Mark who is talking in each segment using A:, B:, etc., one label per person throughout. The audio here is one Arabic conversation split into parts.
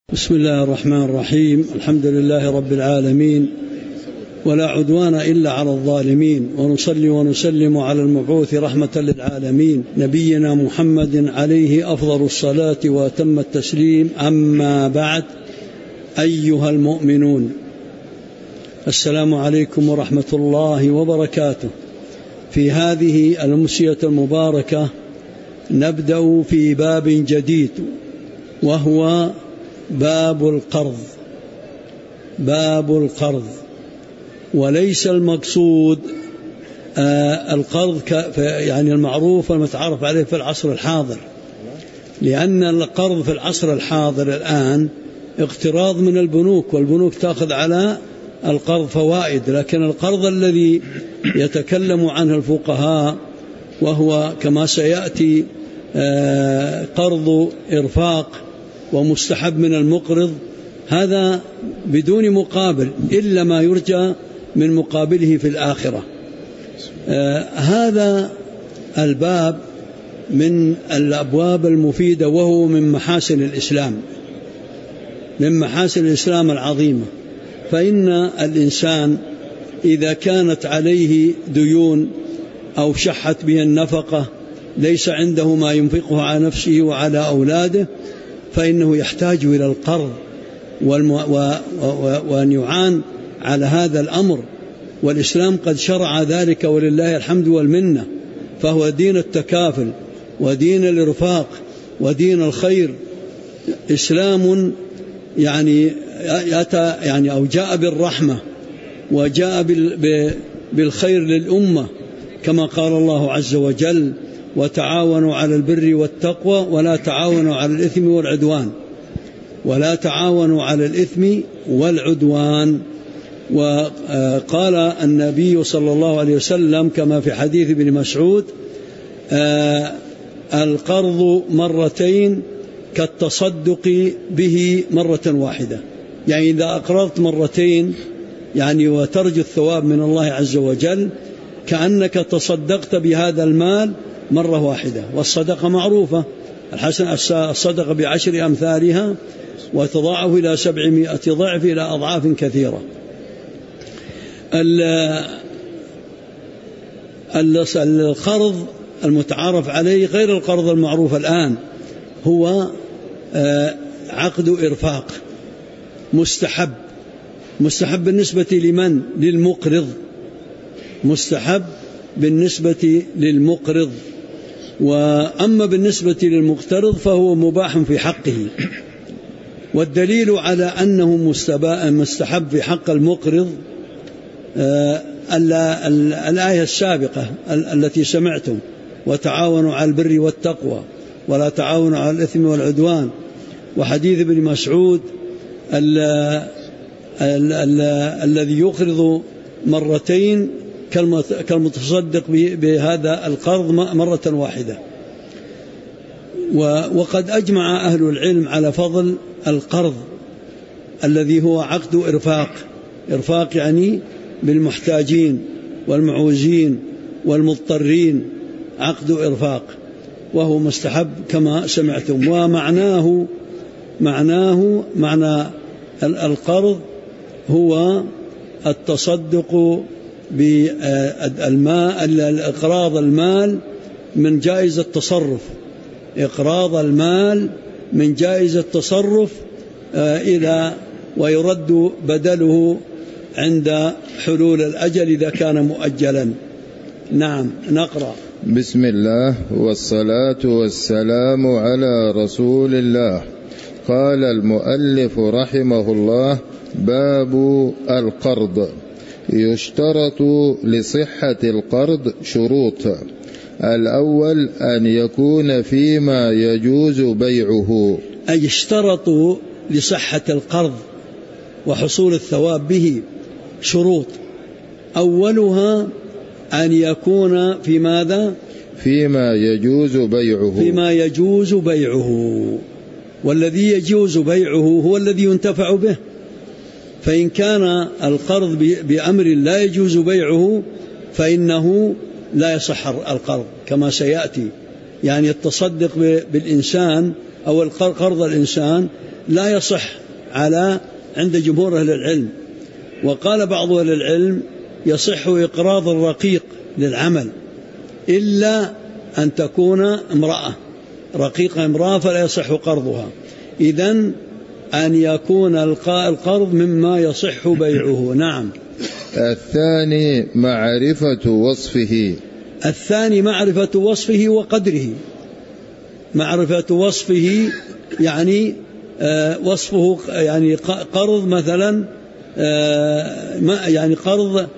A: بسم الله الرحمن الرحيم. الحمد لله رب العالمين، ولا عدوان إلا على الظالمين، ونصلي ونسلم على المبعوث رحمة للعالمين نبينا محمد عليه أفضل الصلاة وأتم التسليم. أما بعد، أيها المؤمنون، السلام عليكم ورحمة الله وبركاته. في هذه الأمسية المباركة نبدأ في باب جديد، وهو باب القرض. باب القرض، وليس المقصود القرض يعني المعروف والمتعارف عليه في العصر الحاضر، لأن القرض في العصر الحاضر الآن اقتراض من البنوك، والبنوك تأخذ على القرض فوائد. لكن القرض الذي يتكلم عنه الفقهاء وهو كما سيأتي قرض إرفاق ومستحب من المقرض، هذا بدون مقابل إلا ما يرجى من مقابله في الآخرة. هذا الباب من الأبواب المفيدة، وهو من محاسن الإسلام، من محاسن الإسلام العظيمة. فإن الإنسان إذا كانت عليه ديون أو شحت به النفقة، ليس عنده ما ينفقه على نفسه وعلى أولاده، فإنه يحتاج إلى القرض وأن يعان على هذا الأمر. والإسلام قد شرع ذلك ولله الحمد والمنة، فهو دين التكافل ودين الإرفاق ودين الخير. إسلام يعني أو جاء بالرحمة وجاء بالخير للأمة، كما قال الله عز وجل: وتعاونوا على البر والتقوى ولا تعاونوا على الإثم والعدوان. ولا تعاونوا على الإثم والعدوان. وقال النبي صلى الله عليه وسلم كما في حديث ابن مسعود: القرض مرتين كالتصدق به مرة واحدة. يعني إذا أقرضت مرتين يعني وترجو الثواب من الله عز وجل، كأنك تصدقت بهذا المال مرة واحدة. والصدقة معروفة، الصدقة ب10 أمثالها، وتضاعف إلى 700 ضعف إلى أضعاف كثيرة. القرض المتعارف عليه غير القرض المعروف الآن، هو عقد إرفاق مستحب. مستحب بالنسبة لمن؟ للمقرض. مستحب بالنسبة للمقرض. وأما بالنسبة للمقترض فهو مباح في حقه. والدليل على أنه مستحب في حق المقرض الآية السابقة التي سمعتم: وتعاونوا على البر والتقوى ولا تعاونوا على الإثم والعدوان. وحديث ابن مسعود الذي يقرض مرتين كالمتصدق بهذا القرض مرة واحدة. وقد أجمع أهل العلم على فضل القرض الذي هو عقد إرفاق. إرفاق يعني بالمحتاجين والمعوزين والمضطرين، عقد إرفاق، وهو مستحب كما سمعتم. ومعناه معنى القرض هو التصدق بالمال، إقراض المال من جائزة التصرف، إقراض المال من جائزة التصرف ويرد بدله عند حلول الأجل إذا كان مؤجلا. نعم، نقرأ.
B: بسم الله والصلاة والسلام على رسول الله. قال المؤلف رحمه الله: باب القرض. يشترط لصحة القرض شروط. الأول أن يكون فيما يجوز بيعه.
A: أي يشترط لصحة القرض وحصول الثواب به شروط. أولها أن يكون في ماذا؟
B: فيما يجوز بيعه.
A: فيما يجوز بيعه. والذي يجوز بيعه هو الذي ينتفع به. فإن كان القرض بأمر لا يجوز بيعه فإنه لا يصح القرض كما سيأتي. يعني التصدق بالإنسان أو قرض الإنسان لا يصح عند جمهور أهل العلم. وقال بعض أهل العلم يصح إقراض الرقيق للعمل إلا أن تكون امرأة رقيقة امرأة فلا يصح قرضها. إذن أن يكون القرض مما يصح بيعه. نعم.
B: الثاني معرفة وصفه.
A: الثاني معرفة وصفه وقدره. معرفة وصفه يعني وصفه يعني قرض مثلا يعني قرض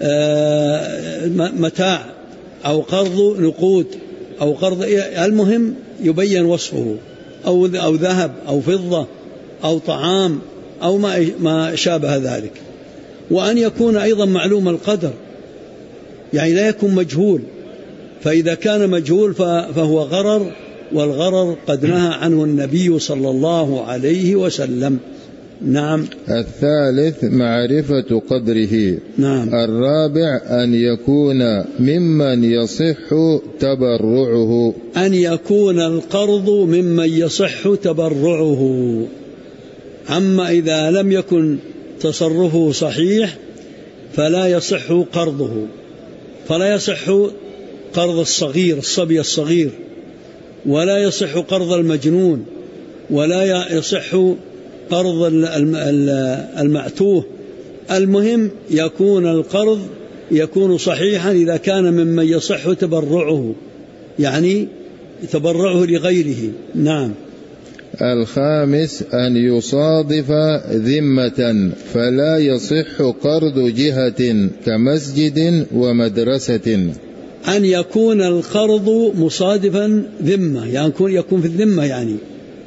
A: متاع أو قرض نقود أو قرض، المهم يبين وصفه، أو ذهب أو فضة أو طعام أو ما شابه ذلك. وأن يكون أيضا معلوم القدر، يعني لا يكون مجهول، فإذا كان مجهول فهو غرر، والغرر قد نهى عنه النبي صلى الله عليه وسلم. نعم.
B: الثالث معرفة قدره.
A: نعم.
B: الرابع أن يكون ممن يصح تبرعه.
A: أن يكون القرض ممن يصح تبرعه. أما إذا لم يكن تصرفه صحيح فلا يصح قرضه، فلا يصح قرض الصغير الصبي الصغير، ولا يصح قرض المجنون، ولا يصح قرض المعتوه. المهم يكون القرض يكون صحيحا إذا كان ممن يصح تبرعه، يعني تبرعه لغيره. نعم.
B: الخامس أن يصادف ذمة، فلا يصح قرض جهة كمسجد ومدرسة.
A: أن يكون القرض مصادفا ذمة، يعني يكون في الذمة، يعني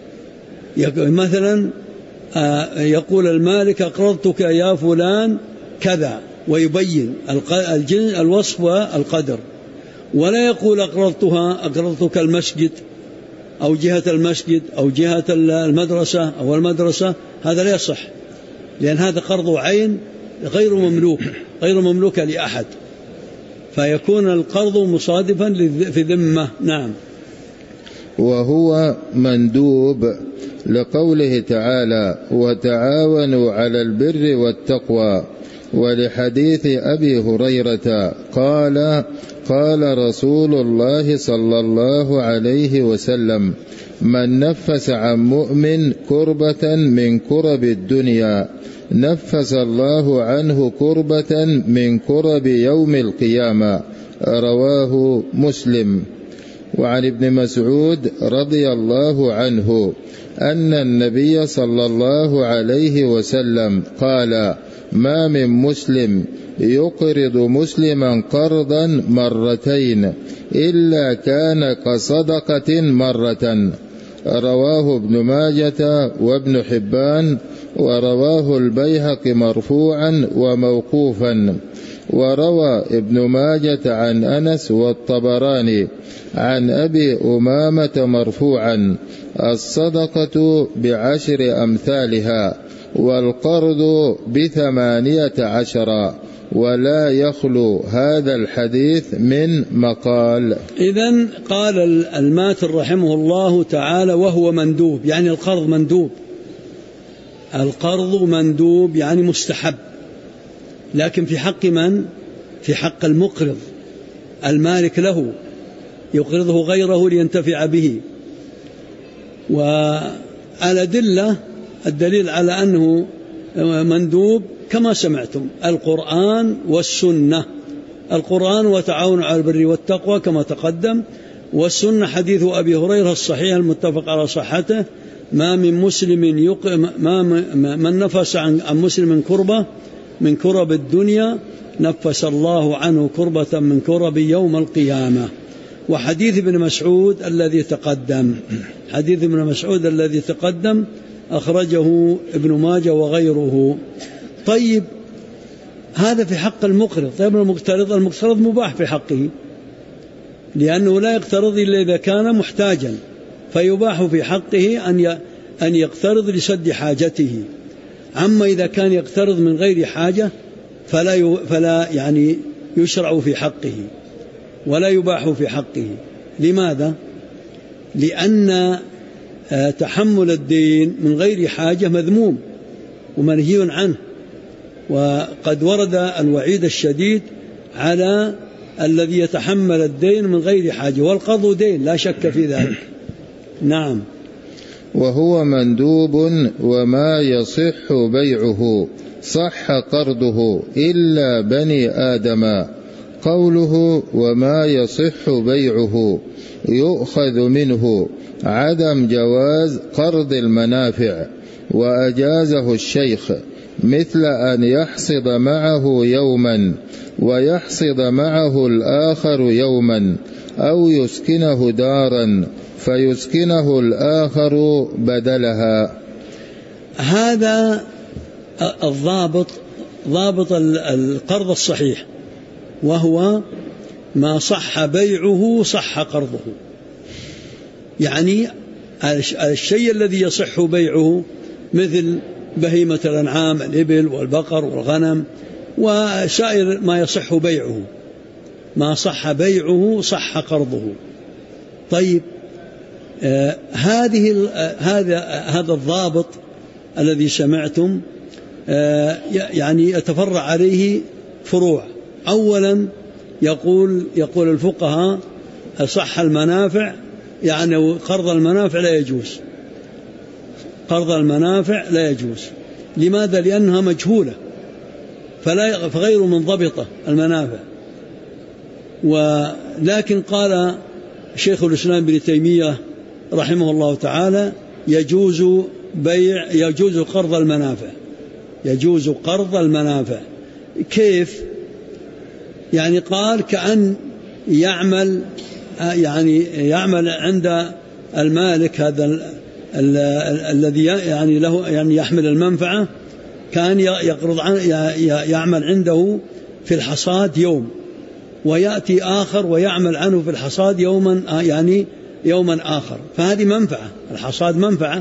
A: مثلا يقول المالك أقرضتك يا فلان كذا، ويبين الوصف والقدر، ولا يقول أقرضتك المسجد أو جهة المسجد أو جهة المدرسة أو المدرسة. هذا لا يصح، لأن هذا قرض عين غير مملوك لأحد، فيكون القرض مصادفا في ذمة. نعم.
B: وهو مندوب لقوله تعالى وتعاونوا على البر والتقوى، ولحديث أبي هريرة قال رسول الله صلى الله عليه وسلم من نفس عن مؤمن كربة من كرب الدنيا نفس الله عنه كربة من كرب يوم القيامة. رواه مسلم. وعن ابن مسعود رضي الله عنه أن النبي صلى الله عليه وسلم قال ما من مسلم يقرض مسلما قرضا مرتين إلا كان كصدقة مرة. رواه ابن ماجة وابن حبان، ورواه البيهقي مرفوعا وموقوفا. وروى ابن ماجة عن أنس والطبراني عن أبي أمامة مرفوعا الصدقة ب10 أمثالها والقرض ب18، ولا يخلو هذا الحديث من مقال.
A: إذن قال الماتر رحمه الله تعالى وهو مندوب، يعني القرض مندوب. القرض مندوب يعني مستحب، لكن في حق من؟ في حق المقرض المالك له، يقرضه غيره لينتفع به. الدليل على أنه مندوب كما سمعتم القرآن والسنة. القرآن وتعاونوا على البر والتقوى كما تقدم، والسنة حديث أبي هريرة الصحيح المتفق على صحته ما من مسلم من نفس عن مسلم كربة من كرب الدنيا نفس الله عنه كربة من كرب يوم القيامة. وحديث ابن مسعود الذي تقدم أخرجه ابن ماجه وغيره. طيب هذا في حق المقرض. طيب المقترض مباح في حقه، لأنه لا يقترض إلا إذا كان محتاجا، فيباح في حقه أن يقترض لسد حاجته. أما إذا كان يقترض من غير حاجة فلا يعني يشرع في حقه ولا يباح في حقه. لماذا؟ لأن تحمل الدين من غير حاجة مذموم ومنهي عنه، وقد ورد الوعيد الشديد على الذي يتحمل الدين من غير حاجة، والقرض دين لا شك في ذلك. نعم.
B: وهو مندوب وما يصح بيعه صح قرضه إلا بني آدم. قوله وما يصح بيعه يؤخذ منه عدم جواز قرض المنافع، وأجازه الشيخ، مثل أن يحصد معه يوما ويحصد معه الآخر يوما، أو يسكنه دارا فيسكنه الآخر بدلها.
A: هذا الضابط، ضابط القرض الصحيح، وهو ما صح بيعه صح قرضه. يعني الشيء الذي يصح بيعه مثل بهيمة الأنعام، الإبل والبقر والغنم وسائر ما يصح بيعه، ما صح بيعه صح قرضه. طيب، هذا الضابط الذي سمعتم يعني يتفرع عليه فروع. أولا يقول الفقهاء صح المنافع، يعني قرض المنافع لا يجوز، قرض المنافع لا يجوز. لماذا؟ لأنها مجهولة فغير منضبطة المنافع. ولكن قال شيخ الإسلام ابن تيمية رحمه الله تعالى يجوز قرض المنافع، يجوز قرض المنافع. كيف؟ يعني قال كأن يعمل عند المالك هذا الذي يعني له يعني يحمل المنفعة، كان يعمل عنده في الحصاد يوم، ويأتي آخر ويعمل عنه في الحصاد يوما آخر، فهذه منفعة، الحصاد منفعة.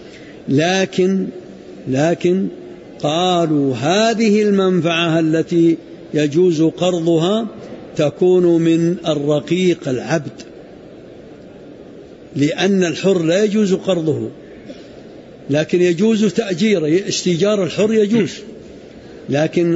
A: لكن قالوا هذه المنفعة التي يجوز قرضها تكون من الرقيق العبد، لأن الحر لا يجوز قرضه، لكن يجوز تأجير، استيجار الحر يجوز، لكن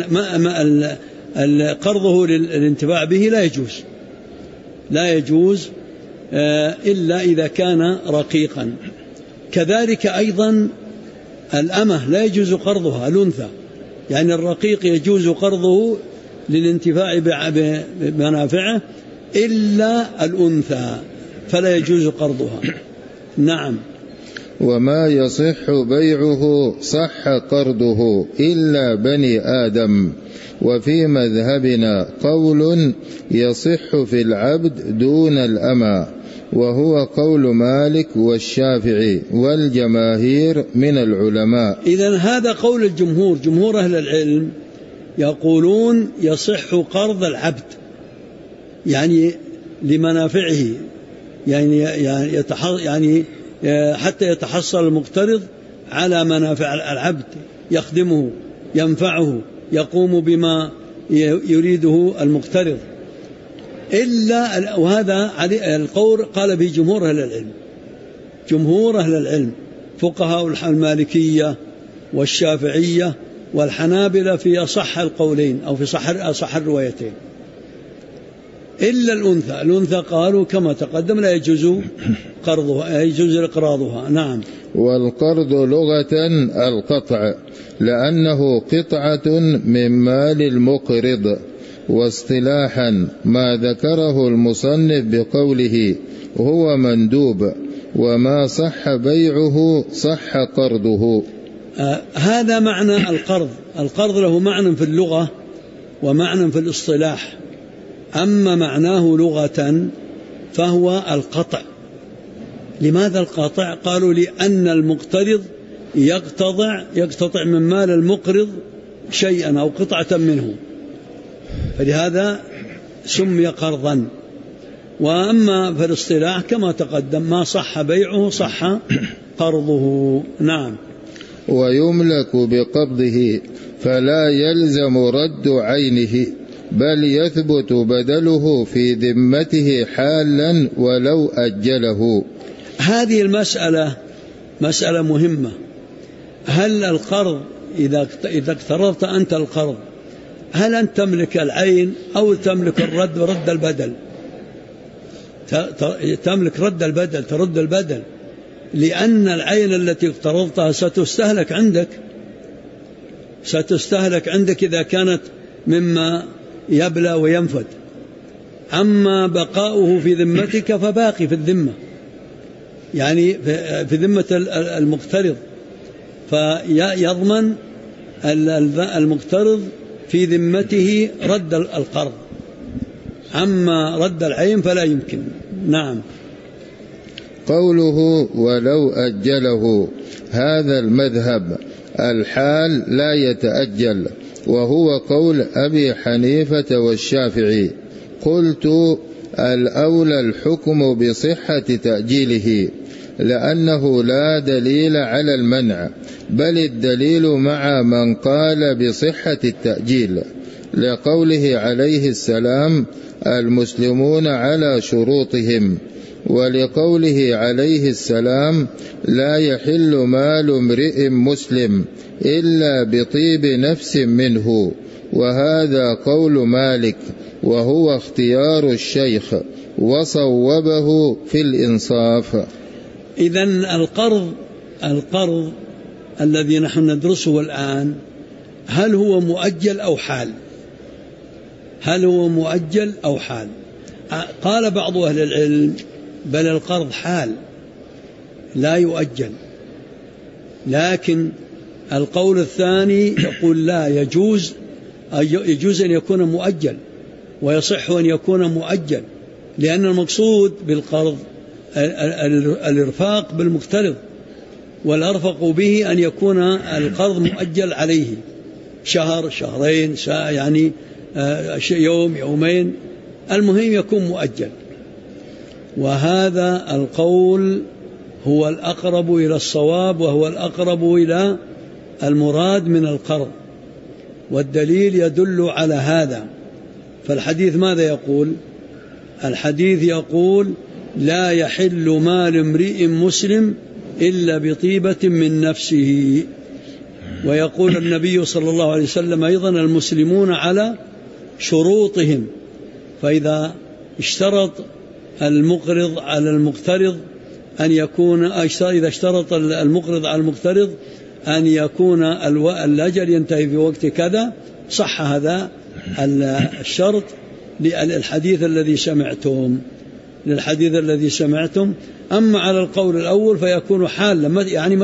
A: قرضه للانتفاع به لا يجوز إلا إذا كان رقيقا. كذلك أيضا الأمة لا يجوز قرضها، الأنثى، يعني الرقيق يجوز قرضه للانتفاع بمنافعه إلا الأنثى فلا يجوز قرضها. نعم.
B: وما يصح بيعه صح قرضه إلا بني آدم. وفي مذهبنا قول يصح في العبد دون الأمة، وهو قول مالك والشافعي والجماهير من العلماء.
A: إذن هذا قول الجمهور، جمهور أهل العلم يقولون يصح قرض العبد، يعني لمنافعه، يعني حتى يتحصل المقترض على منافع العبد، يخدمه، ينفعه، يقوم بما يريده المقترض. وهذا القول قال به جمهور أهل العلم، جمهور أهل العلم فقهاء المالكية والشافعية والحنابلة في أصح القولين أو في أصح الروايتين، إلا الأنثى قالوا كما تقدم لا يجوز قرضها، يجوز إقراضها. نعم.
B: والقرض لغة القطع، لأنه قطعة من مال المقرض، واصطلاحا ما ذكره المصنف بقوله هو مندوب، وما صح بيعه صح قرضه.
A: هذا معنى القرض. القرض له معنى في اللغة ومعنى في الاصطلاح. أما معناه لغة فهو القطع. لماذا القطع؟ قالوا لأن المقترض يقتطع من مال المقرض شيئا أو قطعة منه، فلهذا سمي قرضا. وأما في الاصطلاح كما تقدم ما صح بيعه صح قرضه. نعم.
B: ويملك بقبضه فلا يلزم رد عينه، بل يثبت بدله في ذمته حالا ولو أجله.
A: هذه المسألة مسألة مهمة. هل القرض إذا اقترضت أنت القرض، هل أنت تملك العين أو تملك رد البدل؟ تملك رد البدل، ترد البدل، لأن العين التي اقترضتها ستستهلك عندك إذا كانت مما يبلى وينفد. أما بقاؤه في ذمتك فباقي في الذمة، يعني في ذمة المقترض، فيضمن المقترض في ذمته رد القرض، أما رد العين فلا يمكن. نعم.
B: قوله ولو أجله، هذا المذهب الحال لا يتأجل، وهو قول أبي حنيفة والشافعي. قلت الأولى الحكم بصحة تأجيله، لأنه لا دليل على المنع، بل الدليل مع من قال بصحة التأجيل، لقوله عليه السلام المسلمون على شروطهم، ولقوله عليه السلام لا يحل مال امرئ مسلم إلا بطيب نفس منه، وهذا قول مالك، وهو اختيار الشيخ، وصوبه في الإنصاف.
A: إذن القرض الذي نحن ندرسه الآن هل هو مؤجل أو حال؟ هل هو مؤجل أو حال؟ قال بعض أهل العلم بل القرض حال لا يؤجل، لكن القول الثاني يقول لا، يجوز أن يكون مؤجل، ويصح أن يكون مؤجل، لأن المقصود بالقرض الإرفاق بالمقترض، والأرفق به أن يكون القرض مؤجل عليه شهر شهرين يعني يوم يومين، المهم يكون مؤجل. وهذا القول هو الأقرب إلى الصواب، وهو الأقرب إلى المراد من القرض، والدليل يدل على هذا. فالحديث ماذا يقول؟ الحديث يقول لا يحل مال امرئ مسلم إلا بطيبة من نفسه. ويقول النبي صلى الله عليه وسلم أيضا المسلمون على شروطهم، فإذا اشترط المقرض على المقترض أن يكون، إذا اشترط المقرض على المقترض أن يكون الأجل ينتهي في وقت كذا، صح هذا الشرط للحديث الذي سمعتم. أما على القول الأول فيكون حالا، يعني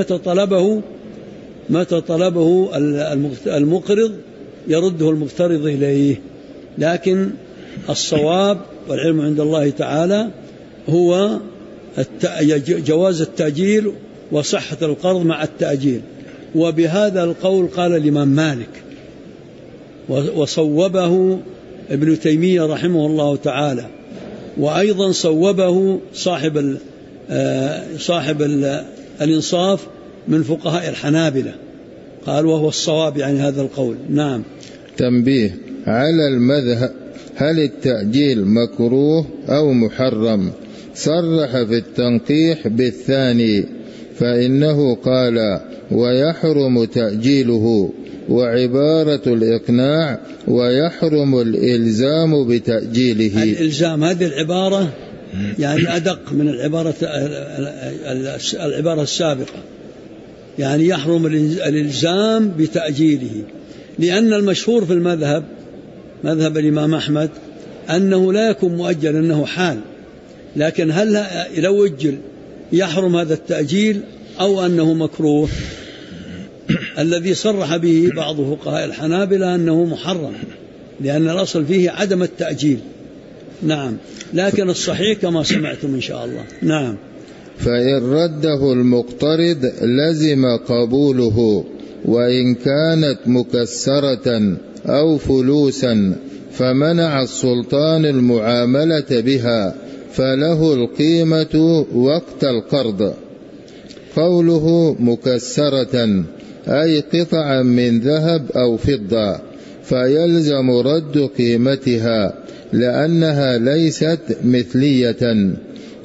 A: متى طلبه المقرض يرده المقترض إليه. لكن الصواب والعلم عند الله تعالى هو جواز التأجيل وصحة القرض مع التأجيل. وبهذا القول قال الإمام مالك، وصوبه ابن تيمية رحمه الله تعالى، وأيضا صوبه صاحب الإنصاف من فقهاء الحنابلة، قال وهو الصواب يعني هذا القول. نعم.
B: تنبيه على المذهب، هل التأجيل مكروه أو محرم؟ صرح في التنقيح بالثاني، فإنه قال ويحرم تأجيله، وعبارة الإقناع ويحرم الإلزام بتأجيله.
A: الإلزام هذه العبارة يعني أدق من العبارة السابقة، يعني يحرم الإلزام بتأجيله، لأن المشهور في المذهب مذهب الإمام أحمد أنه لا يكون مؤجل، أنه حال. لكن هل لو أجل يحرم هذا التأجيل أو أنه مكروه؟ الذي صرح به بعض فقهاء الحنابلة أنه محرم، لأن الأصل فيه عدم التأجيل. نعم. لكن الصحيح كما سمعتم إن شاء الله. نعم.
B: فإن رده المقترض لزم قبوله، وإن كانت مكسرة أو فلوسا فمنع السلطان المعاملة بها، فله القيمة وقت القرض. قوله مكسرة أي قطعا من ذهب أو فضة، فيلزم رد قيمتها لأنها ليست مثلية.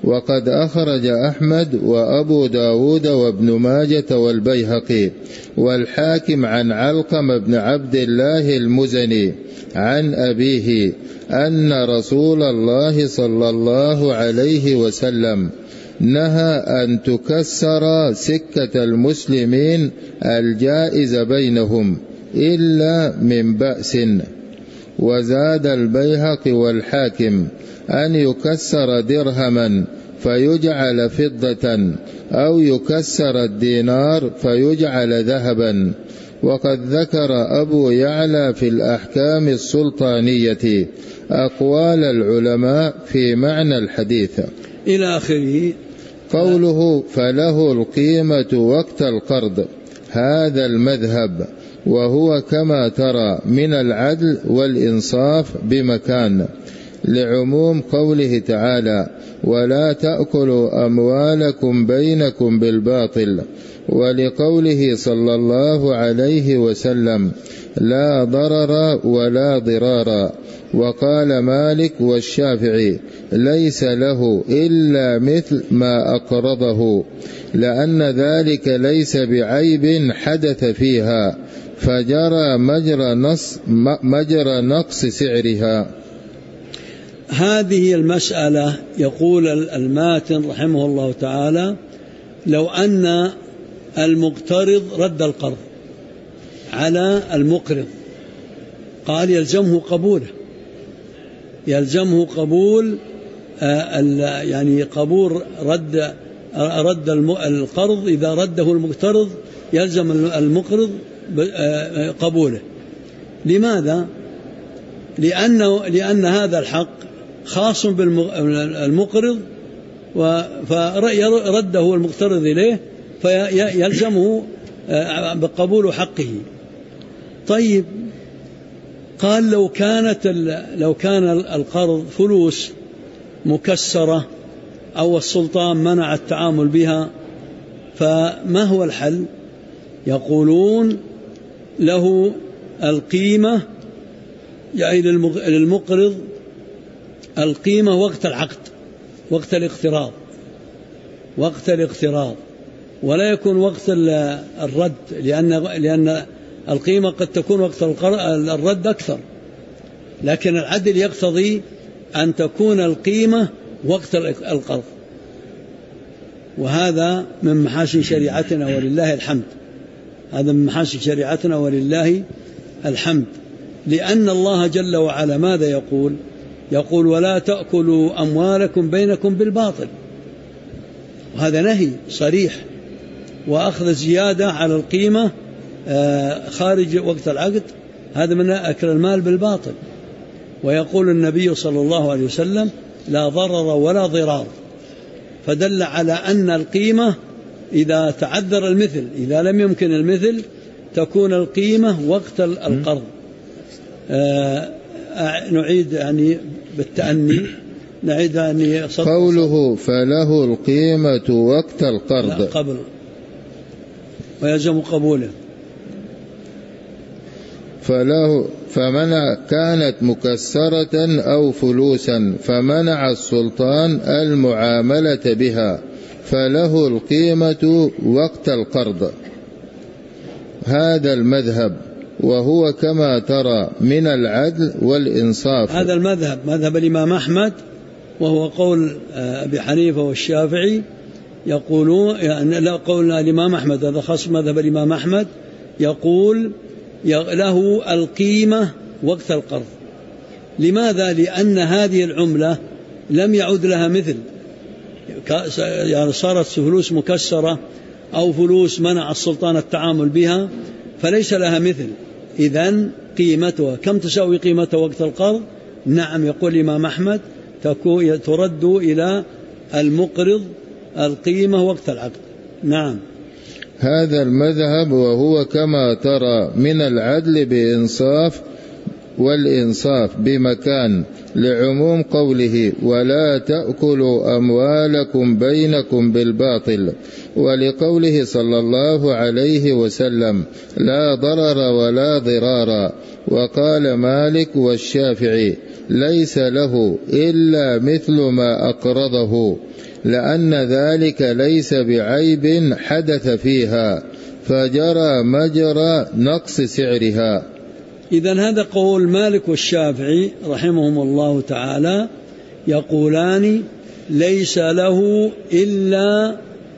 B: وقد أخرج أحمد وأبو داود وابن ماجة والبيهقي والحاكم عن علقم بن عبد الله المزني عن أبيه أن رسول الله صلى الله عليه وسلم نهى أن تكسر سكة المسلمين الجائز بينهم إلا من بأس. وزاد البيهقي والحاكم أن يكسر درهما فيجعل فضة أو يكسر الدينار فيجعل ذهبا. وقد ذكر أبو يعلى في الأحكام السلطانية أقوال العلماء في معنى الحديث
A: إلى آخره.
B: قوله فله القيمة وقت القرض، هذا المذهب، وهو كما ترى من العدل والإنصاف بمكان، لعموم قوله تعالى ولا تأكلوا أموالكم بينكم بالباطل، ولقوله صلى الله عليه وسلم لا ضرر ولا ضرار. وقال مالك والشافعي ليس له إلا مثل ما أقرضه، لأن ذلك ليس بعيب حدث فيها فجرى مجرى نقص سعرها.
A: هذه المسألة يقول الماتن رحمه الله تعالى لو أن المقترض رد القرض على المقرض قال يلزمه قبوله، يلزمه قبول يعني قبول رد القرض. إذا رده المقترض يلزم المقرض قبوله. لماذا؟ لأن هذا الحق خاص بالمقرض فرده المقترض إليه فيلزمه بقبول حقه. طيب قال لو كان القرض فلوس مكسرة أو السلطان منع التعامل بها فما هو الحل؟ يقولون له القيمة، يعني للمقرض القيمة وقت العقد، وقت الاقتراض، ولا يكون وقت الرد، لأن القيمة قد تكون وقت الرد أكثر، لكن العدل يقتضي أن تكون القيمة وقت القرض. وهذا من محاسن شريعتنا ولله الحمد، هذا من محاسن شريعتنا ولله الحمد، لأن الله جل وعلا ماذا يقول ولا تأكلوا أموالكم بينكم بالباطل، وهذا نهي صريح، وأخذ زيادة على القيمة خارج وقت العقد هذا من أكل المال بالباطل. ويقول النبي صلى الله عليه وسلم لا ضرر ولا ضرار، فدل على أن القيمة إذا تعذر المثل، إذا لم يمكن المثل تكون القيمة وقت القرض. نعيد يعني بالتأني، نعيد يعني
B: قوله فله القيمة وقت القرض
A: قبل ويلزم قبوله.
B: فمنع كانت مكسرة أو فلوسا فمنع السلطان المعاملة بها فله القيمة وقت القرض، هذا المذهب، وهو كما ترى من العدل والإنصاف.
A: هذا المذهب مذهب الإمام أحمد، وهو قول أبي حنيفة والشافعي. يقولون يعني لا، قول الإمام أحمد هذا خاص مذهب الإمام أحمد، يقول له القيمة وقت القرض. لماذا؟ لأن هذه العملة لم يعد لها مثل، يعني صارت فلوس مكسرة أو فلوس منع السلطان التعامل بها فليس لها مثل. إذن قيمتها كم تساوي قيمتها وقت القرض؟ نعم، يقول الإمام أحمد ترد إلى المقرض القيمة وقت العقد. نعم،
B: هذا المذهب، وهو كما ترى من العدل بإنصاف والإنصاف بمكان، لعموم قوله ولا تأكلوا أموالكم بينكم بالباطل، ولقوله صلى الله عليه وسلم لا ضرر ولا ضرار. وقال مالك والشافعي ليس له إلا مثل ما أقرضه، لأن ذلك ليس بعيب حدث فيها فجرى مجرى نقص سعرها.
A: إذن هذا قول مالك والشافعي رحمهم الله تعالى، يقولان ليس له إلا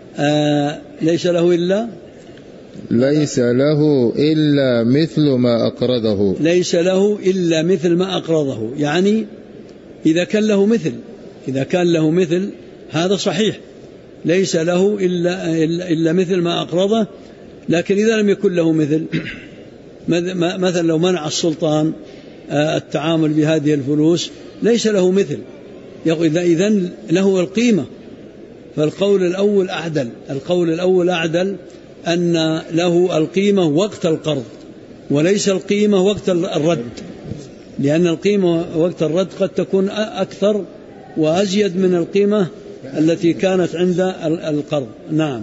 B: مثل ما أقرضه.
A: ليس له إلا مثل ما أقرضه، يعني إذا كان له مثل هذا صحيح، ليس له إلا مثل ما أقرضه. لكن إذا لم يكن له مثلا لو منع السلطان التعامل بهذه الفلوس ليس له مثل، إذن له القيمة. فالقول الأول أعدل أن له القيمة وقت القرض وليس القيمة وقت الرد، لأن القيمة وقت الرد قد تكون أكثر وأزيد من القيمة التي كانت عند القرض. نعم.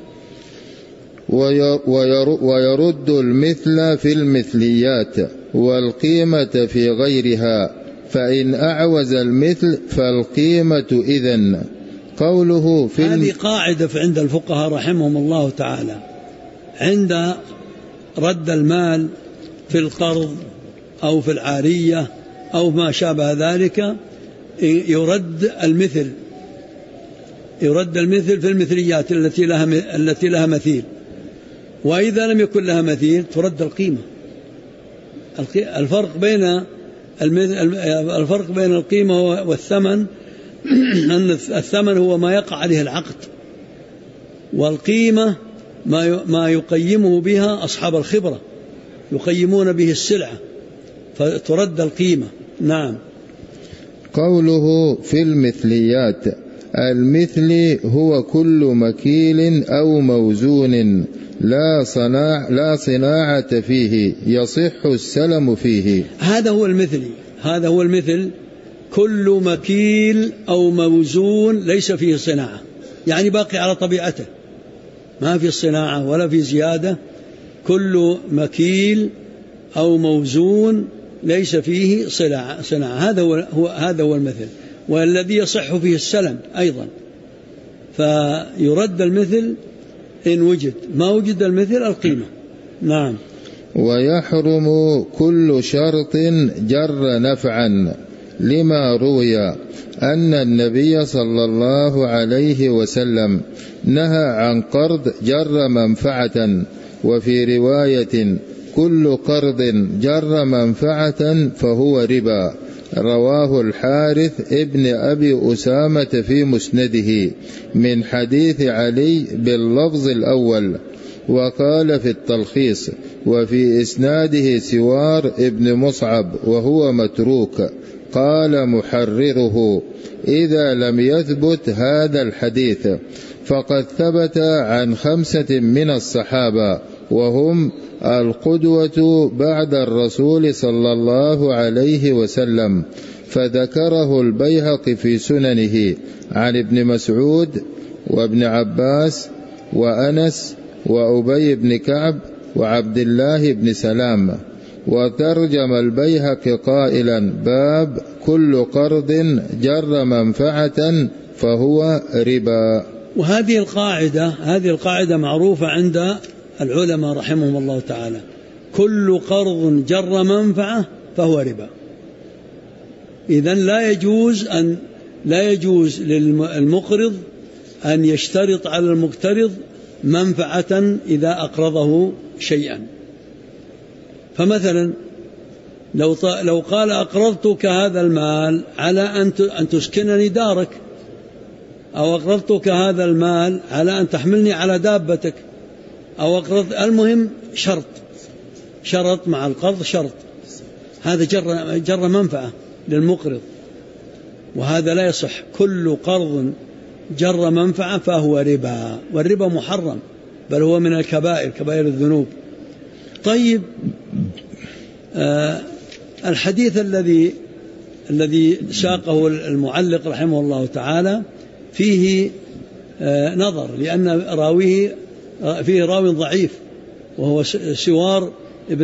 B: ويرد المثل في المثليات والقيمة في غيرها، فإن أعوز المثل فالقيمة إذن. قوله في
A: هذه قاعدة عند الفقهاء رحمهم الله تعالى، عند رد المال في القرض أو في العارية أو ما شابه ذلك يرد المثل في المثليات التي لها مثيل، وإذا لم يكن لها مثيل ترد القيمة. الفرق بين القيمة والثمن أن الثمن هو ما يقع عليه العقد، والقيمة ما يقيمه بها أصحاب الخبرة، يقيمون به السلعة فترد القيمة. نعم.
B: قوله في المثليات، المثل هو كل مكيل أو موزون لا صناعة فيه يصح السلم فيه.
A: هذا هو المثل، كل مكيل أو موزون ليس فيه صناعة، يعني باقي على طبيعته، ما في صناعة ولا في زيادة. كل مكيل أو موزون ليس فيه صناعة، هذا هو المثل، والذي يصح فيه السلم أيضا. فيرد المثل إن وجد، ما وجد المثل القيمة. نعم.
B: ويحرم كل شرط جر نفعا، لما روي أن النبي صلى الله عليه وسلم نهى عن قرض جر منفعة، وفي رواية كل قرض جر منفعة فهو ربا. رواه الحارث ابن أبي أسامة في مسنده من حديث علي باللفظ الأول، وقال في التلخيص وفي إسناده سوار ابن مصعب وهو متروك. قال محرره: إذا لم يثبت هذا الحديث فقد ثبت عن 5 من الصحابة وهم القدوة بعد الرسول صلى الله عليه وسلم، فذكره البيهقي في سننه عن ابن مسعود وابن عباس وأنس وأبي بن كعب وعبد الله بن سلام. وترجم البيهقي قائلا: باب كل قرض جر منفعة فهو ربا.
A: وهذه القاعدة معروفة عند العلماء رحمهم الله تعالى، كل قرض جر منفعة فهو ربا. إذن لا يجوز للمقرض أن يشترط على المقترض منفعة إذا أقرضه شيئا. فمثلا لو قال: أقرضتك هذا المال على أن تسكنني دارك، أو أقرضتك هذا المال على أن تحملني على دابتك، أو المهم شرط مع القرض شرط، هذا جر منفعة للمقرض، وهذا لا يصح. كل قرض جر منفعة فهو ربا، والربا محرم، بل هو من كبائر الذنوب. طيب، الحديث الذي ساقه المعلق رحمه الله تعالى فيه نظر، لأن راويه فيه راوي ضعيف وهو سوار ابن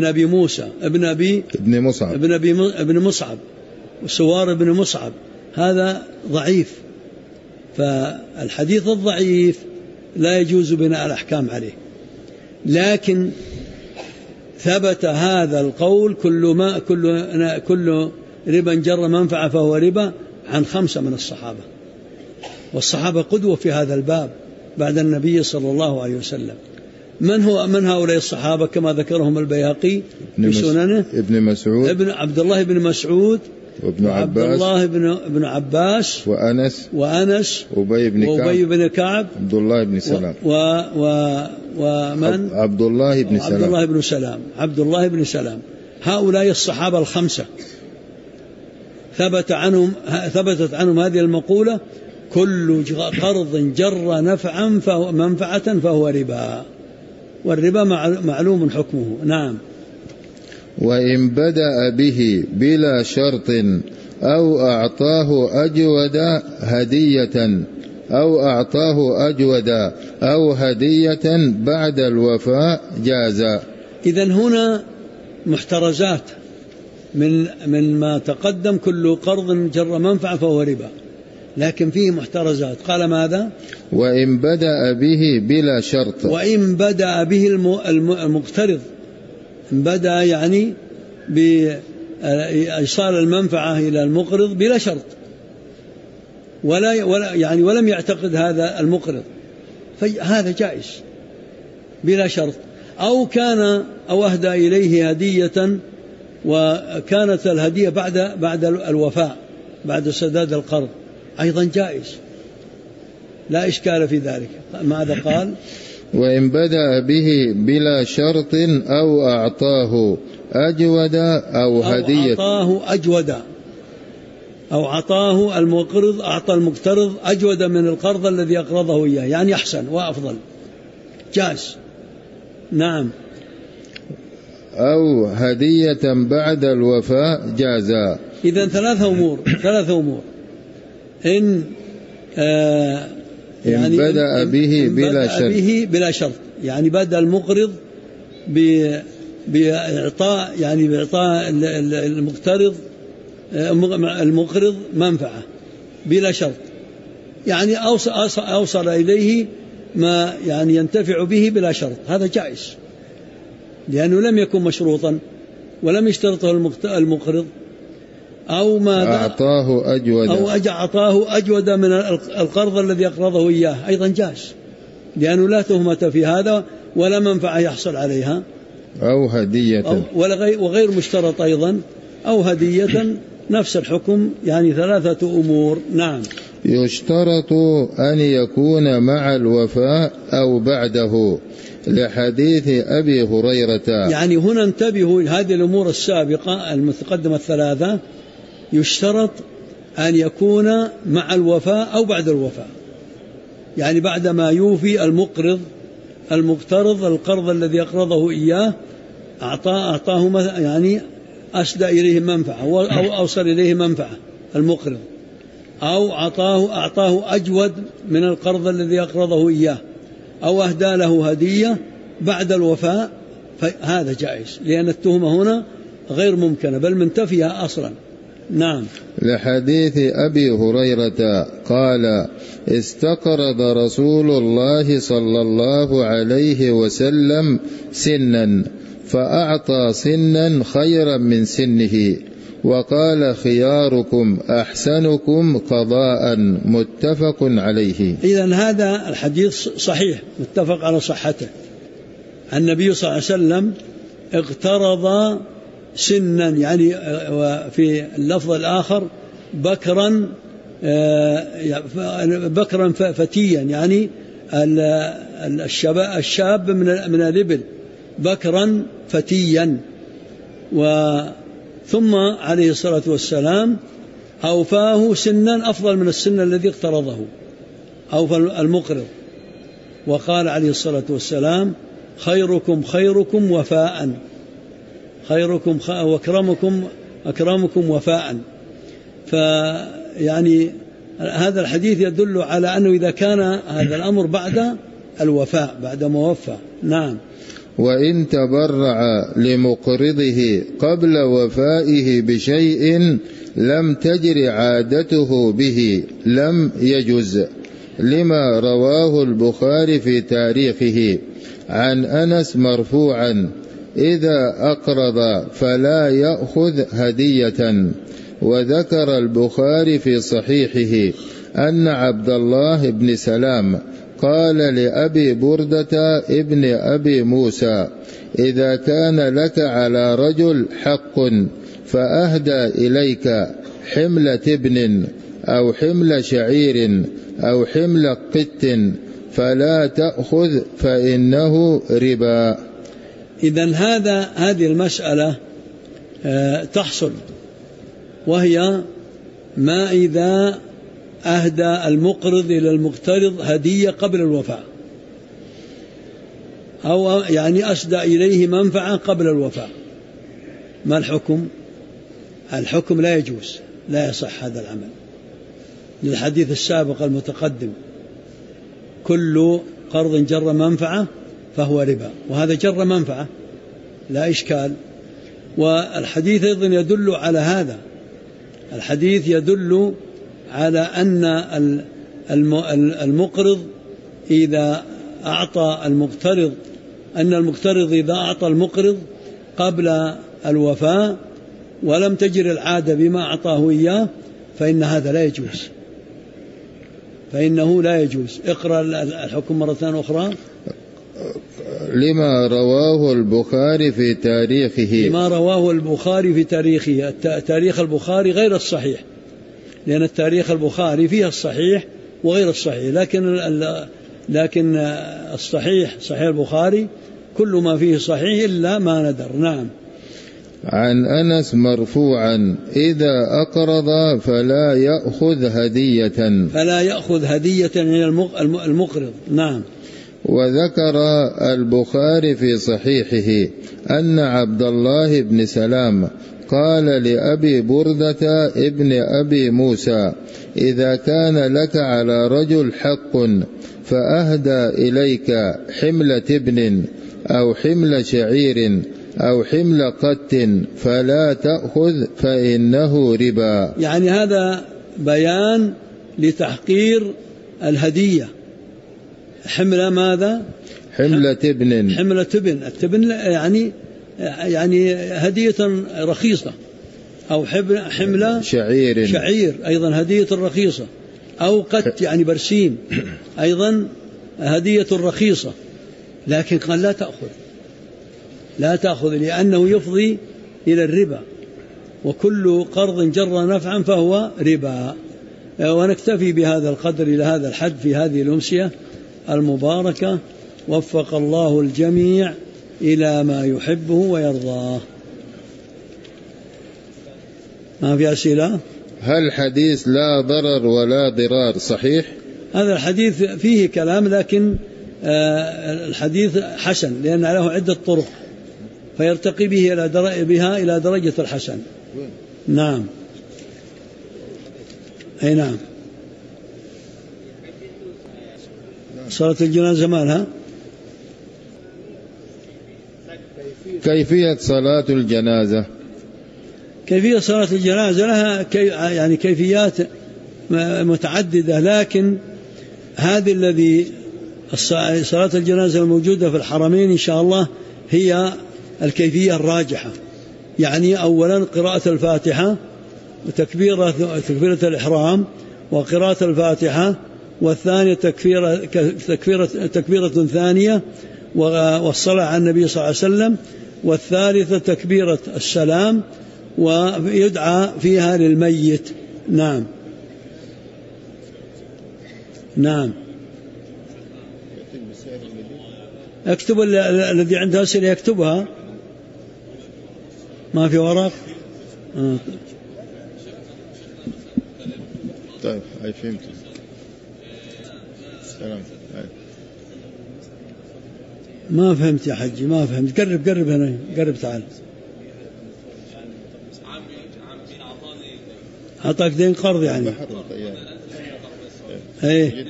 A: مصعب، وسوار ابن مصعب هذا ضعيف، فالحديث الضعيف لا يجوز بناء الأحكام عليه، لكن ثبت هذا القول كل ربا جر منفعة فهو ربا عن 5 من الصحابة، والصحابة قدوة في هذا الباب بعد النبي صلى الله عليه وسلم. من هؤلاء الصحابة كما ذكرهم البيهقي في سننه؟
B: ابن مسعود،
A: عبد الله بن مسعود،
B: وابن
A: عبد الله بن عباس، وأنس، وأبي بن كعب،
B: عبد الله بن سلام،
A: ومن؟
B: عبد
A: الله بن سلام. هؤلاء الصحابة ال5 ثبتت عنهم هذه المقولة: كل قرض جر نفعا منفعة فهو ربا، والربا معلوم حكمه. نعم.
B: وإن بدأ به بلا شرط أو أعطاه أجود هدية أو هدية بعد الوفاء جاز.
A: إذن هنا محترزات من ما تقدم: كل قرض جر منفعة فهو ربا، لكن فيه محترزات. قال ماذا؟
B: وإن بدأ به بلا شرط.
A: وإن بدأ به المقترض، بدأ يعني بإيصال المنفعة إلى المقرض بلا شرط، ولم يعتقد هذا المقرض، فهذا جائز بلا شرط. أو أهدى إليه هدية وكانت الهدية بعد الوفاء، بعد سداد القرض، أيضا جائز، لا إشكال في ذلك. ماذا قال؟
B: وإن بدأ به بلا شرط أو أعطاه أجود أو هدية،
A: أو أعطاه المقرض، أعطى المقترض أجود من القرض الذي أقرضه إياه، يعني أحسن وأفضل، جاز. نعم.
B: أو هدية بعد الوفاء جازا.
A: إذن ثلاثة أمور. إن
B: بدأ به
A: بلا شرط، يعني بدأ المقرض بإعطاء المقرض منفعة بلا شرط، يعني أوصل إليه ما ينتفع به بلا شرط، هذا جائز، لأنه لم يكن مشروطا ولم يشترطه المقرض. أو ما أعطاه أجود من القرض الذي أقرضه إياه، أيضا جاز، لأنه لا تهمة في هذا ولا منفعة يحصل عليها.
B: أو هدية،
A: وغير مشترط أيضا، أو هدية، نفس الحكم، يعني 3 أمور. نعم.
B: يشترط أن يكون مع الوفاء أو بعده، لحديث أبي هريرة.
A: يعني هنا انتبهوا، هذه الأمور السابقة المتقدمة 3 يشترط أن يكون مع الوفاء أو بعد الوفاء، يعني بعدما يوفي المقترض القرض الذي أقرضه إياه، أعطاه يعني أسدى إليه منفعة، أو أوصل إليه منفعة المقرض، أو أعطاه أجود من القرض الذي أقرضه إياه، أو أهدى له هدية بعد الوفاء، فهذا جائز، لأن التهمة هنا غير ممكنة بل منتفية أصلا. نعم.
B: لحديث أبي هريرة قال: استقرض رسول الله صلى الله عليه وسلم سنا فأعطى سنا خيرا من سنه، وقال: خياركم أحسنكم قضاء، متفق عليه.
A: إذن هذا الحديث صحيح متفق على صحته. النبي صلى الله عليه وسلم اقترض سنا، يعني في اللفظ الآخر بكرا فتيا، يعني الشاب من الإبل، بكرا فتيا. ثم عليه الصلاة والسلام أوفاه سنا أفضل من السن الذي اقترضه، أوفى المقرض، وقال عليه الصلاة والسلام: خيركم وفاء، خيركم وأكرمكم وفاء. فيعني هذا الحديث يدل على أنه إذا كان هذا الأمر بعد الوفاء، بعد ما وفى. نعم.
B: وإن تبرع لمقرضه قبل وفائه بشيء لم تجر عادته به لم يجز، لما رواه البخاري في تاريخه عن أنس مرفوعا: إذا أقرض فلا يأخذ هدية. وذكر البخاري في صحيحه أن عبد الله بن سلام قال لأبي بردة ابن أبي موسى: إذا كان لك على رجل حق فأهدى إليك حمل تبن أو حمل شعير أو حمل قط فلا تأخذ فإنه ربا.
A: إذن هذه المسألة تحصل، وهي ما إذا أهدى المقرض إلى المقترض هدية قبل الوفاء، أو يعني أسدى إليه منفعة قبل الوفاء، ما الحكم؟ الحكم لا يجوز، لا يصح هذا العمل للحديث السابق المتقدم: كل قرض جر منفعة فهو ربا، وهذا جر منفعة لا إشكال. والحديث أيضا يدل على هذا، الحديث يدل على أن المقرض إذا أعطى المقترض، أن المقترض إذا أعطى المقرض قبل الوفاء ولم تجر العادة بما أعطاه إياه فإن هذا لا يجوز، فإنه لا يجوز. اقرأ الحكم مرة أخرى.
B: لما رواه البخاري في تاريخه،
A: لما رواه البخاري في تاريخه. تاريخ البخاري غير الصحيح، لأن التاريخ البخاري فيه الصحيح وغير الصحيح، لكن الصحيح صحيح البخاري كل ما فيه صحيح إلا ما ندر. نعم.
B: عن أنس مرفوعا: إذا أقرض فلا يأخذ هدية،
A: فلا يأخذ هدية من المقرض. نعم.
B: وذكر البخاري في صحيحه أن عبد الله بن سلام قال لأبي بردة ابن أبي موسى: إذا كان لك على رجل حق فأهدى إليك حمل تبن أو حمل شعير أو حمل قط فلا تأخذ فإنه ربا.
A: يعني هذا بيان لتحقير الهدية. حمل ماذا؟
B: حمل تبن.
A: حمل تبن. التبن يعني هدية رخيصة، أو حمل شعير أيضا هدية رخيصة، أو قط يعني برسيم أيضا هدية رخيصة، لكن قال لا تأخذ لأنه يفضي إلى الربا، وكل قرض جر نفعا فهو ربا. ونكتفي بهذا القدر إلى هذا الحد في هذه الأمسية المباركة، وفق الله الجميع إلى ما يحبه ويرضاه. ما في أسئلة؟
B: هل حديث لا ضرر ولا ضرار صحيح؟
A: هذا الحديث فيه كلام، لكن الحديث حسن لأن له عدة طرق فيرتقي بها إلى درجة الحسن. نعم. أي نعم. صلاة الجنازة مالها؟
B: كيفية صلاة الجنازة؟
A: كيفية صلاة الجنازة لها يعني كيفيات متعددة، لكن هذه الذي صلاة الجنازة الموجودة في الحرمين إن شاء الله هي الكيفية الراجحة. يعني أولا قراءة الفاتحة وتكبيرة الإحرام وقراءة الفاتحة، والثانية تكبيرة ثانية والصلاة على النبي صلى الله عليه وسلم، والثالثة تكبيرة السلام ويدعى فيها للميت. نعم. نعم. اكتب الذي عنده أسئلة يكتبها، ما في ورق.
B: طيب أي فهمت. سلام.
A: ما فهمت يا حجي، ما فهمت. قرب هنا، قرب تعال. أعطاك دين قرض يعني. ايه
C: يحرم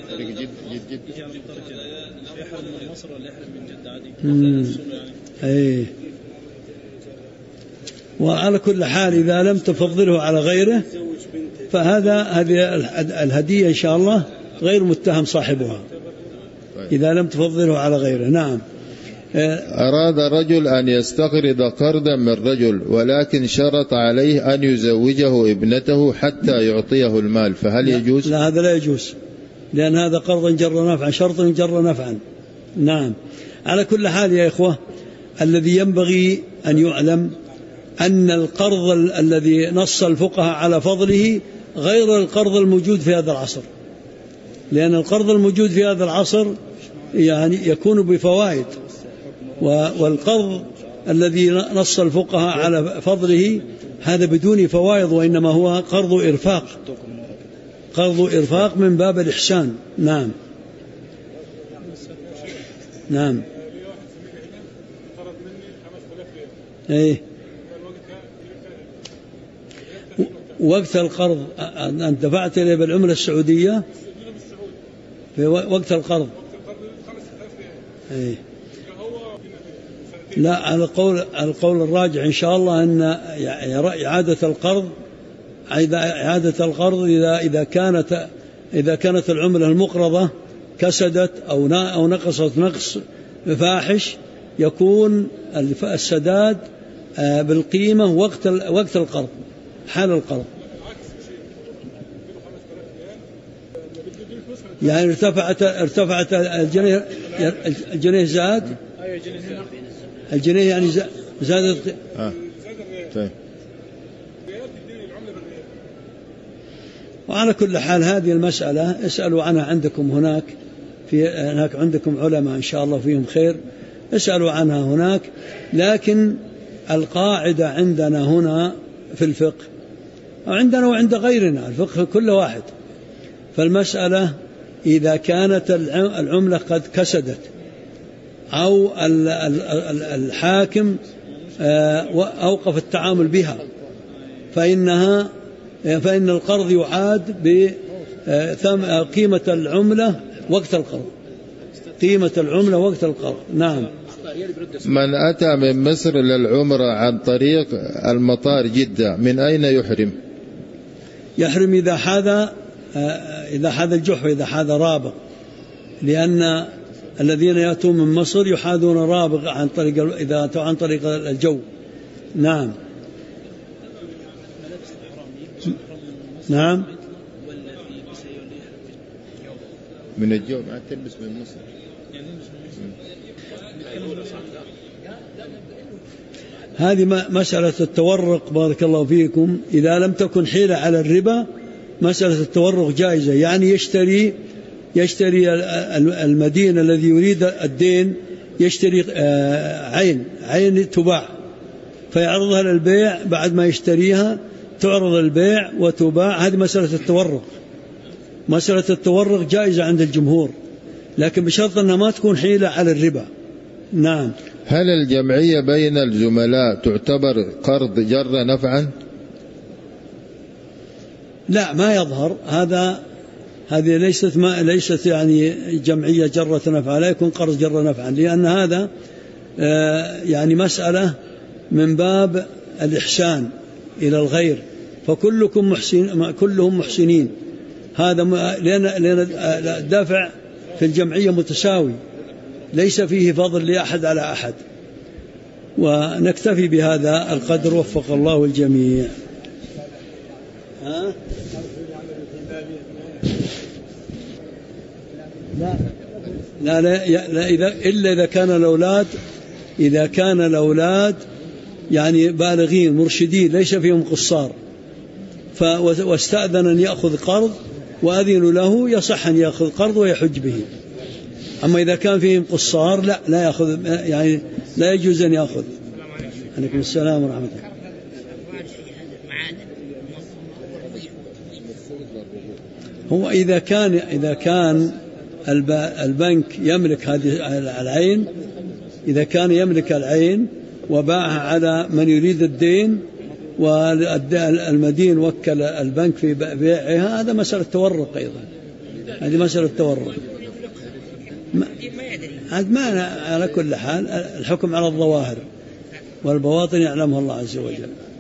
C: من مصر ولا يحرم من جدة عادي؟
A: ايه. وعلى كل حال إذا لم تفضله على غيره فهذه الهدية إن شاء الله غير متهم صاحبها إذا لم تفضله على غيره. نعم.
B: أراد رجل أن يستقرض قرضا من رجل ولكن شرط عليه أن يزوجه ابنته حتى يعطيه المال، فهل يجوز؟
A: لا، هذا لا يجوز، لأن هذا قرضا جر نفعا، شرط جر نفعا. نعم. على كل حال يا إخوة، الذي ينبغي أن يعلم أن القرض الذي نص الفقهاء على فضله غير القرض الموجود في هذا العصر، لأن القرض الموجود في هذا العصر يعني يكون بفوائد، والقرض الذي نص الفقهاء على فضله هذا بدون فوائد، وإنما هو قرض إرفاق، قرض إرفاق من باب الإحسان. نعم. نعم. إيه. وقت القرض أن دفعت إليه بالعملة السعودية في وقت القرض. إيه. لا، على القول الراجح إن شاء الله أن إعادة القرض إذا كانت العملة المقرضة كسدت أو نقصت نقص فاحش، يكون السداد بالقيمة وقت القرض، حال القرض. يعني ارتفعت الجنيه زاد، الجنيه يعني زادت.
B: طيب.
A: وعلى كل حال هذه المسألة اسألوا عنها عندكم هناك، هناك عندكم علماء إن شاء الله فيهم خير، اسألوا عنها هناك. لكن القاعدة عندنا هنا في الفقه، وعندنا وعند غيرنا، الفقه كل واحد، فالمسألة إذا كانت العملة قد كسدت أو الحاكم أوقف التعامل بها، فإن القرض يعاد بقيمة العملة وقت القرض، قيمة العملة وقت القرض. نعم.
B: من أتى من مصر للعمرة عن طريق المطار جدة من أين يحرم؟
A: يحرم إذا حاذ الجحفة، إذا حاذ رابغ، لأن الذين يأتون من مصر يحاذون رابغ عن طريق الجو. نعم. نعم.
B: من الجو ما تلبس من مصر.
A: هذه مسألة التورق بارك الله فيكم، إذا لم تكن حيلة على الربا مسألة التورق جائزة. يعني يشتري المدين الذي يريد الدين، يشتري عين تباع، فيعرضها للبيع، بعد ما يشتريها تعرض البيع وتباع. هذه مسألة التورق. مسألة التورق جائزة عند الجمهور، لكن بشرط أنها ما تكون حيلة على الربا. نعم.
B: هل الجمعية بين الزملاء تعتبر قرض جر نفعا؟
A: لا، ما يظهر هذه ليست يعني جمعية جرة نفعا، لا يكون قرض جر نفعا، لأن هذا يعني مسألة من باب الإحسان إلى الغير، كلهم محسنين. هذا لأن الدافع في الجمعية متساوي، ليس فيه فضل لأحد على أحد. ونكتفي بهذا القدر، وفق الله الجميع. لا إلا إذا كان الأولاد يعني بالغين مرشدين ليس فيهم قصار، واستأذن أن يأخذ قرض وأذن له، يصح أن يأخذ قرض ويحج به. أما إذا كان فيهم قصار لا يأخذ، يعني لا يجوز أن يأخذ. عليكم السلام ورحمة الله. هو إذا كان البنك يملك هذه العين، إذا كان يملك العين وباعها على من يريد الدين، والمدين وكل البنك في بيعها، هذا مسألة تورق أيضا، هذه مسألة تورق. ما على كل حال الحكم على الظواهر، والبواطن يعلمها الله عز وجل.